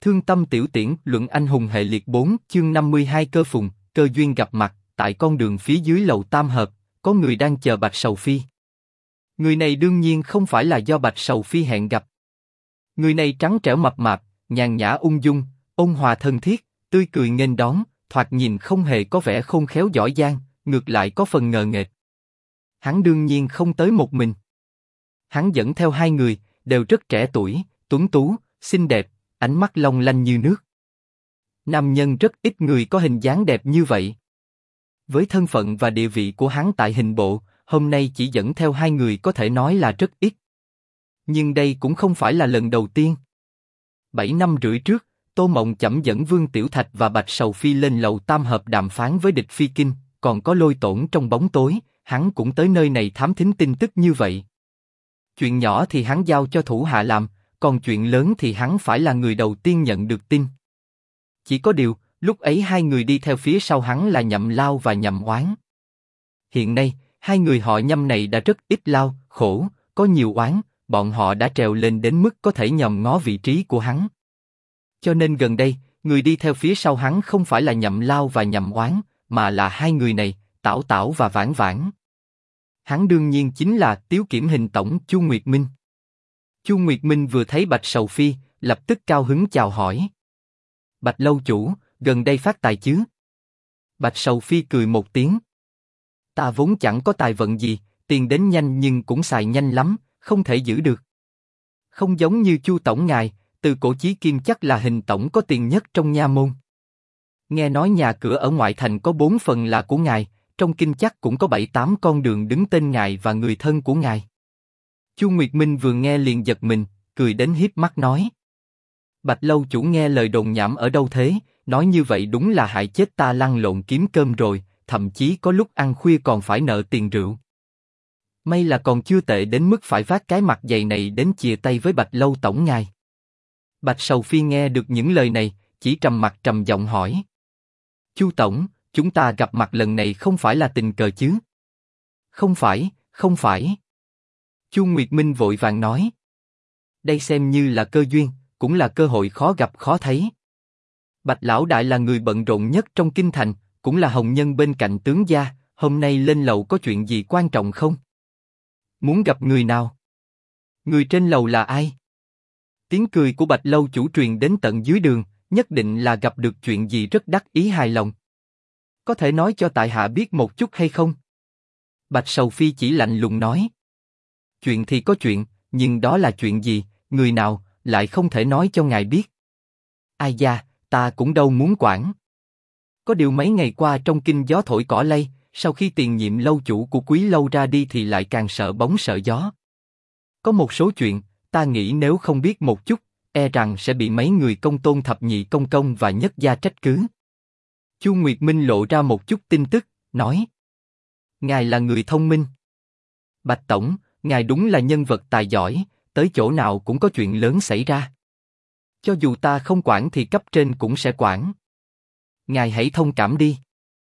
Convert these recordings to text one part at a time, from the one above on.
Thương tâm tiểu tiễn, luận anh hùng hệ liệt 4, chương 52 cơ phùng, cơ duyên gặp mặt, tại con đường phía dưới lầu Tam Hợp, có người đang chờ Bạch Sầu Phi. Người này đương nhiên không phải là do Bạch Sầu Phi hẹn gặp. Người này trắng trẻo mập mạp, nhàn nhã ung dung, ôn hòa thân thiết, tươi cười nghênh đón, thoạt nhìn không hề có vẻ khôn khéo giỏi giang, ngược lại có phần ngờ nghệch. Hắn đương nhiên không tới một mình. Hắn dẫn theo hai người, đều rất trẻ tuổi, tuấn tú, xinh đẹp, ánh mắt long lanh như nước. Nam nhân rất ít người có hình dáng đẹp như vậy. Với thân phận và địa vị của hắn tại hình bộ, hôm nay chỉ dẫn theo hai người có thể nói là rất ít. Nhưng đây cũng không phải là lần đầu tiên. 7 năm rưỡi trước, Tô Mộng Chẩm dẫn Vương Tiểu Thạch và Bạch Sầu Phi lên lầu Tam Hợp đàm phán với địch Phi Kinh, còn có Lôi Tổn trong bóng tối, hắn cũng tới nơi này thám thính tin tức như vậy. Chuyện nhỏ thì hắn giao cho thủ hạ làm, còn chuyện lớn thì hắn phải là người đầu tiên nhận được tin. Chỉ có điều, lúc ấy hai người đi theo phía sau hắn là Nhậm Lao và Nhậm Oán. Hiện nay, hai người họ Nhâm này đã rất ít lao, khổ, có nhiều oán, bọn họ đã trèo lên đến mức có thể nhòm ngó vị trí của hắn. Cho nên gần đây, người đi theo phía sau hắn không phải là Nhậm Lao và Nhậm Oán, mà là hai người này, Tảo Tảo và Vãn Vãn. Hắn đương nhiên chính là Tiếu Kiểm Hình Tổng Chu Nguyệt Minh. Chu Nguyệt Minh vừa thấy Bạch Sầu Phi, lập tức cao hứng chào hỏi. Bạch lâu chủ, gần đây phát tài chứ? Bạch Sầu Phi cười một tiếng. Ta vốn chẳng có tài vận gì, tiền đến nhanh nhưng cũng xài nhanh lắm, không thể giữ được. Không giống như Chu tổng ngài, từ cổ chí kim chắc là Hình tổng có tiền nhất trong nha môn. Nghe nói nhà cửa ở ngoại thành có 4 phần là của ngài, trong kinh chắc cũng có 7-8 con đường đứng tên ngài và người thân của ngài. Chu Nguyệt Minh vừa nghe liền giật mình, cười đến híp mắt nói: Bạch lâu chủ nghe lời đồn nhảm ở đâu thế? Nói như vậy đúng là hại chết ta lăn lộn kiếm cơm rồi, thậm chí có lúc ăn khuya còn phải nợ tiền rượu. May là còn chưa tệ đến mức phải vác cái mặt dày này đến chìa tay với Bạch lâu tổng ngài. Bạch Sầu Phi nghe được những lời này, chỉ trầm mặt trầm giọng hỏi: Chu tổng, chúng ta gặp mặt lần này không phải là tình cờ chứ? Không phải, không phải. Chu Nguyệt Minh vội vàng nói: Đây xem như là cơ duyên, cũng là cơ hội khó gặp khó thấy. Bạch lão đại là người bận rộn nhất trong kinh thành, cũng là hồng nhân bên cạnh tướng gia, hôm nay lên lầu có chuyện gì quan trọng không? Muốn gặp người nào? Người trên lầu là ai? Tiếng cười của Bạch lâu chủ truyền đến tận dưới đường, nhất định là gặp được chuyện gì rất đắc ý hài lòng. Có thể nói cho tại hạ biết một chút hay không? Bạch Sầu Phi chỉ lạnh lùng nói: Chuyện thì có chuyện, nhưng đó là chuyện gì, người nào, lại không thể nói cho ngài biết. Ai da, ta cũng đâu muốn quản. Có điều mấy ngày qua trong kinh gió thổi cỏ lay, sau khi tiền nhiệm lâu chủ của Quý lâu ra đi thì lại càng sợ bóng sợ gió. Có một số chuyện, ta nghĩ nếu không biết một chút, e rằng sẽ bị mấy người công tôn thập nhị công công và nhất gia trách cứ. Chu Nguyệt Minh lộ ra một chút tin tức, nói: Ngài là người thông minh. Bạch tổng, ngài đúng là nhân vật tài giỏi, tới chỗ nào cũng có chuyện lớn xảy ra. Cho dù ta không quản thì cấp trên cũng sẽ quản. Ngài hãy thông cảm đi.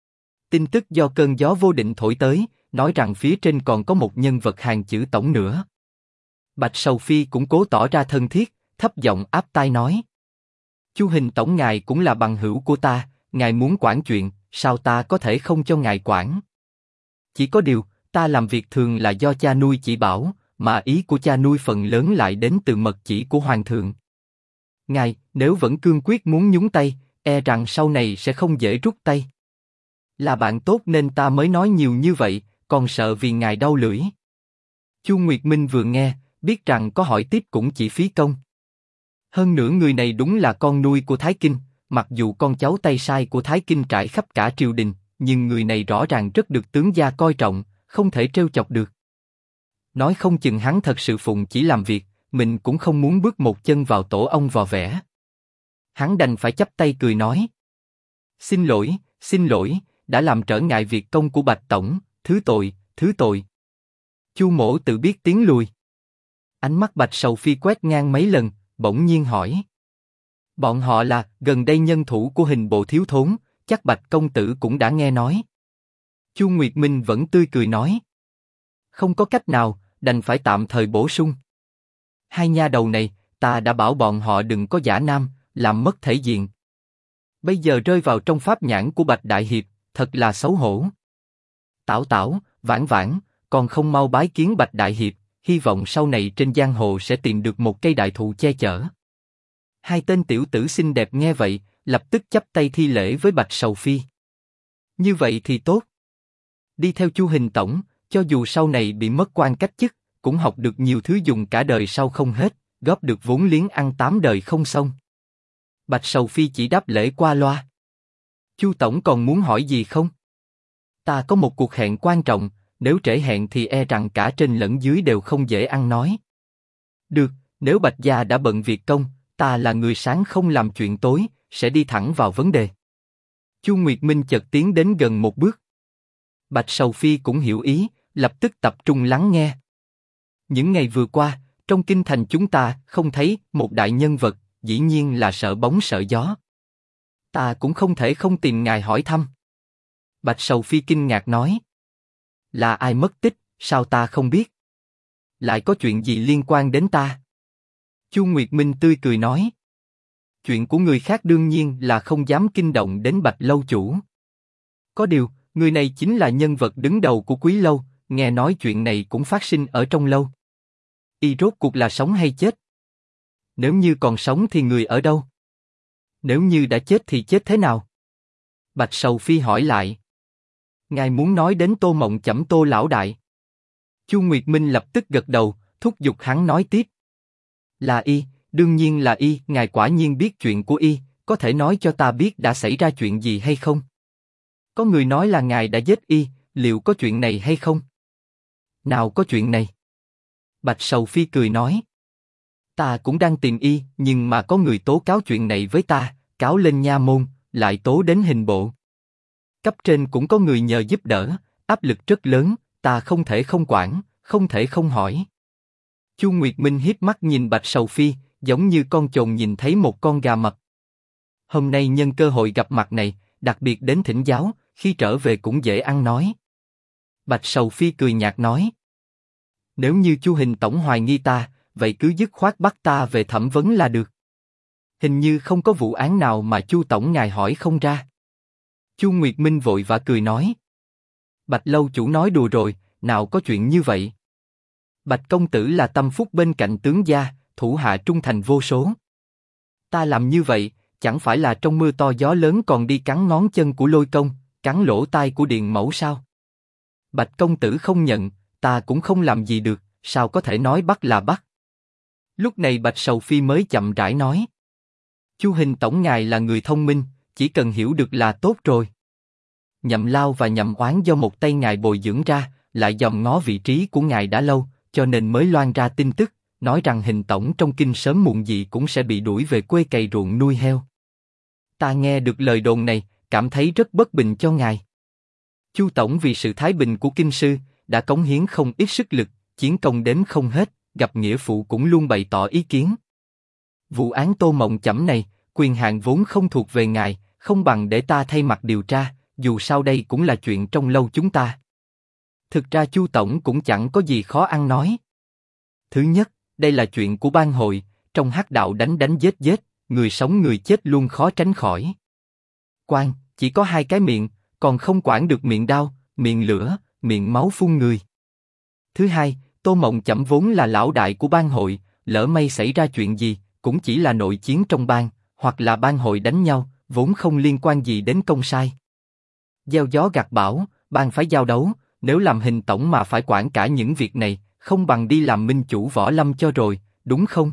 Tin tức do cơn gió vô định thổi tới, nói rằng phía trên còn có một nhân vật hàng chữ tổng nữa. Bạch Sầu Phi cũng cố tỏ ra thân thiết, thấp giọng áp tai nói: Chu Hình tổng ngài cũng là bằng hữu của ta, ngài muốn quản chuyện, sao ta có thể không cho ngài quản? Chỉ có điều, ta làm việc thường là do cha nuôi chỉ bảo, mà ý của cha nuôi phần lớn lại đến từ mật chỉ của hoàng thượng. Ngài, nếu vẫn cương quyết muốn nhúng tay, e rằng sau này sẽ không dễ rút tay. Là bạn tốt nên ta mới nói nhiều như vậy, còn sợ vì ngài đau lưỡi. Chu Nguyệt Minh vừa nghe, biết rằng có hỏi tiếp cũng chỉ phí công. Hơn nữa người này đúng là con nuôi của Thái Kinh, mặc dù con cháu tay sai của Thái Kinh trải khắp cả triều đình, nhưng người này rõ ràng rất được tướng gia coi trọng, không thể trêu chọc được. Nói không chừng hắn thật sự phụng chỉ làm việc, mình cũng không muốn bước một chân vào tổ ong vò vẽ. Hắn đành phải chắp tay cười nói: xin lỗi, đã làm trở ngại việc công của Bạch tổng, thứ tội. Chu mỗ tự biết tiến lùi. Ánh mắt Bạch Sầu Phi quét ngang mấy lần, bỗng nhiên hỏi: Bọn họ là gần đây nhân thủ của hình bộ thiếu thốn, chắc Bạch công tử cũng đã nghe nói. Chu Nguyệt Minh vẫn tươi cười nói: Không có cách nào, đành phải tạm thời bổ sung. Hai nha đầu này, ta đã bảo bọn họ đừng có giả nam, làm mất thể diện. Bây giờ rơi vào trong pháp nhãn của Bạch Đại Hiệp, thật là xấu hổ. Tảo Tảo, Vãn Vãn, còn không mau bái kiến Bạch Đại Hiệp, hy vọng sau này trên giang hồ sẽ tìm được một cây đại thụ che chở. Hai tên tiểu tử xinh đẹp nghe vậy, lập tức chắp tay thi lễ với Bạch Sầu Phi. Như vậy thì tốt. Đi theo Chu Hình tổng, cho dù sau này bị mất quan cách chức, cũng học được nhiều thứ dùng cả đời sau không hết, góp được vốn liếng ăn 8 đời không xong. Bạch Sầu Phi chỉ đáp lễ qua loa. Chu tổng còn muốn hỏi gì không? Ta có một cuộc hẹn quan trọng, nếu trễ hẹn thì e rằng cả trên lẫn dưới đều không dễ ăn nói. Được, nếu Bạch gia đã bận việc công, ta là người sáng không làm chuyện tối, sẽ đi thẳng vào vấn đề. Chu Nguyệt Minh chợt tiến đến gần một bước. Bạch Sầu Phi cũng hiểu ý, lập tức tập trung lắng nghe. Những ngày vừa qua, trong kinh thành chúng ta không thấy một đại nhân vật, dĩ nhiên là sợ bóng sợ gió. Ta cũng không thể không tìm ngài hỏi thăm. Bạch Sầu Phi kinh ngạc nói. Là ai mất tích, sao ta không biết? Lại có chuyện gì liên quan đến ta? Chu Nguyệt Minh tươi cười nói. Chuyện của người khác đương nhiên là không dám kinh động đến Bạch lâu chủ. Có điều, người này chính là nhân vật đứng đầu của Quý lâu, nghe nói chuyện này cũng phát sinh ở trong lâu. Y rốt cuộc là sống hay chết? Nếu như còn sống thì người ở đâu? Nếu như đã chết thì chết thế nào? Bạch Sầu Phi hỏi lại. Ngài muốn nói đến Tô Mộng Chẩm Tô lão đại? Chu Nguyệt Minh lập tức gật đầu, thúc giục hắn nói tiếp. Là y, đương nhiên là y, ngài quả nhiên biết chuyện của y, có thể nói cho ta biết đã xảy ra chuyện gì hay không? Có người nói là ngài đã giết y, liệu có chuyện này hay không? Nào có chuyện này. Bạch Sầu Phi cười nói. Ta cũng đang tìm y, nhưng mà có người tố cáo chuyện này với ta, cáo lên nha môn, lại tố đến hình bộ. Cấp trên cũng có người nhờ giúp đỡ, áp lực rất lớn, ta không thể không quản, không thể không hỏi. Chu Nguyệt Minh híp mắt nhìn Bạch Sầu Phi, giống như con chồn nhìn thấy một con gà mập. Hôm nay nhân cơ hội gặp mặt này, đặc biệt đến thỉnh giáo, khi trở về cũng dễ ăn nói. Bạch Sầu Phi cười nhạt nói. Nếu như Chu Hình tổng hoài nghi ta, vậy cứ dứt khoát bắt ta về thẩm vấn là được. Hình như không có vụ án nào mà Chu tổng ngài hỏi không ra. Chu Nguyệt Minh vội vã cười nói. Bạch lâu chủ nói đùa rồi, nào có chuyện như vậy. Bạch công tử là tâm phúc bên cạnh tướng gia, thủ hạ trung thành vô số. Ta làm như vậy, chẳng phải là trong mưa to gió lớn còn đi cắn ngón chân của Lôi công, cắn lỗ tai của Điền mẫu sao? Bạch công tử không nhận, ta cũng không làm gì được, sao có thể nói bắt là bắt? Lúc này Bạch Sầu Phi mới chậm rãi nói. Chu Hình tổng ngài là người thông minh, chỉ cần hiểu được là tốt rồi. Nhậm Lao và Nhậm Oán do một tay ngài bồi dưỡng ra, lại dòm ngó vị trí của ngài đã lâu, cho nên mới loan ra tin tức, nói rằng Hình tổng trong kinh sớm muộn gì cũng sẽ bị đuổi về quê cày ruộng nuôi heo. Ta nghe được lời đồn này, cảm thấy rất bất bình cho ngài. Chu tổng vì sự thái bình của kinh sư, đã cống hiến không ít sức lực, chiến công đếm không hết, gặp nghĩa phụ cũng luôn bày tỏ ý kiến. Vụ án Tô Mộng Chẩm này, quyền hạn vốn không thuộc về ngài, không bằng để ta thay mặt điều tra, dù sao đây cũng là chuyện trong lâu chúng ta. Thực ra Chu tổng cũng chẳng có gì khó ăn nói. Thứ nhất, đây là chuyện của bang hội, trong hắc đạo đánh đánh giết giết, người sống người chết luôn khó tránh khỏi. Quan, chỉ có hai cái miệng, còn không quản được miệng đao, miệng lửa, miệng máu phun người. Thứ hai, Tô Mộng Chẩm vốn là lão đại của bang hội, lỡ may xảy ra chuyện gì, cũng chỉ là nội chiến trong bang, hoặc là bang hội đánh nhau, vốn không liên quan gì đến công sai. Gieo gió gặt bão, bang phải giao đấu, nếu làm Hình tổng mà phải quản cả những việc này, không bằng đi làm minh chủ võ lâm cho rồi, đúng không?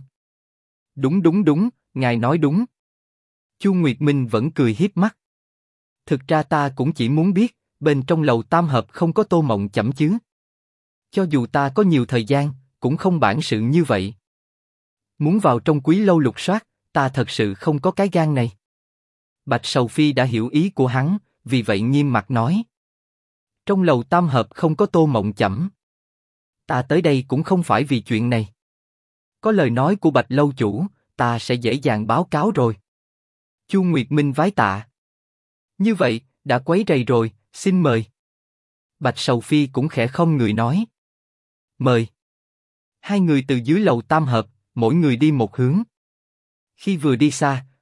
Đúng, ngài nói đúng. Chu Nguyệt Minh vẫn cười hiếp mắt. Thực ra ta cũng chỉ muốn biết, bên trong lầu Tam Hợp không có Tô Mộng Chẩm chứ? Cho dù ta có nhiều thời gian, cũng không bản sự như vậy. Muốn vào trong Quý lâu lục soát, ta thật sự không có cái gan này. Bạch Sầu Phi đã hiểu ý của hắn, vì vậy nghiêm mặt nói. Trong lầu Tam Hợp không có Tô Mộng Chẩm. Ta tới đây cũng không phải vì chuyện này. Có lời nói của Bạch lâu chủ, ta sẽ dễ dàng báo cáo rồi. Chu Nguyệt Minh vái tạ. Như vậy, đã quấy rầy rồi, xin mời. Bạch Sầu Phi cũng khẽ khom người nói. Mời. Hai người từ dưới lầu Tam Hợp, mỗi người đi một hướng. Khi vừa đi xa,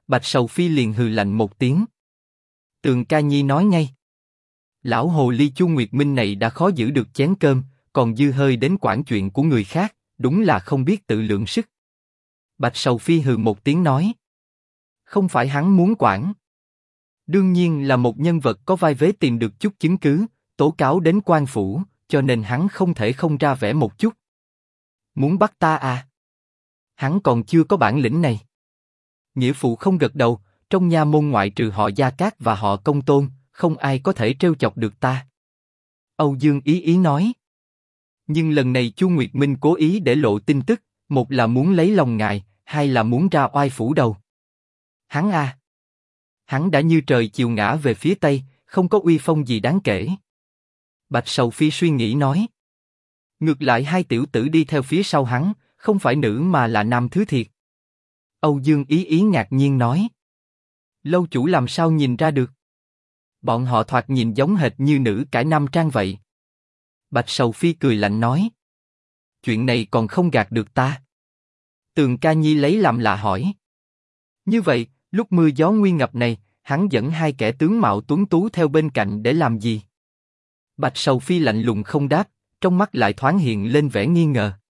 Bạch Sầu Phi liền hừ lạnh một tiếng. Tường Ca Nhi nói ngay. Lão hồ ly Chu Nguyệt Minh này đã khó giữ được chén cơm, còn dư hơi đến quản chuyện của người khác, đúng là không biết tự lượng sức. Bạch Sầu Phi hừ một tiếng nói. Không phải hắn muốn quản. Đương nhiên là một nhân vật có vai vế tìm được chút chứng cứ, tố cáo đến quan phủ, cho nên hắn không thể không ra vẻ một chút. Muốn bắt ta à? Hắn còn chưa có bản lĩnh này. Nghĩa phụ không gật đầu, trong nha môn ngoại trừ họ Gia Cát và họ Công Tôn, không ai có thể trêu chọc được ta. Âu Dương Ý Ý nói. Nhưng lần này Chu Nguyệt Minh cố ý để lộ tin tức, một là muốn lấy lòng ngài, hai là muốn ra oai phủ đầu. Hắn à? Hắn đã như trời chiều ngã về phía tây, không có uy phong gì đáng kể. Bạch Sầu Phi suy nghĩ nói. Ngược lại hai tiểu tử đi theo phía sau hắn, không phải nữ mà là nam thứ thiệt. Âu Dương Ý Ý ngạc nhiên nói. Lâu chủ làm sao nhìn ra được? Bọn họ thoạt nhìn giống hệt như nữ cải nam trang vậy. Bạch Sầu Phi cười lạnh nói. Chuyện này còn không gạt được ta. Tường Ca Nhi lấy làm lạ hỏi. Như vậy, lúc mưa gió nguy ngập này, hắn dẫn hai kẻ tướng mạo tuấn tú theo bên cạnh để làm gì? Bạch Sầu Phi lạnh lùng không đáp, trong mắt lại thoáng hiện lên vẻ nghi ngờ.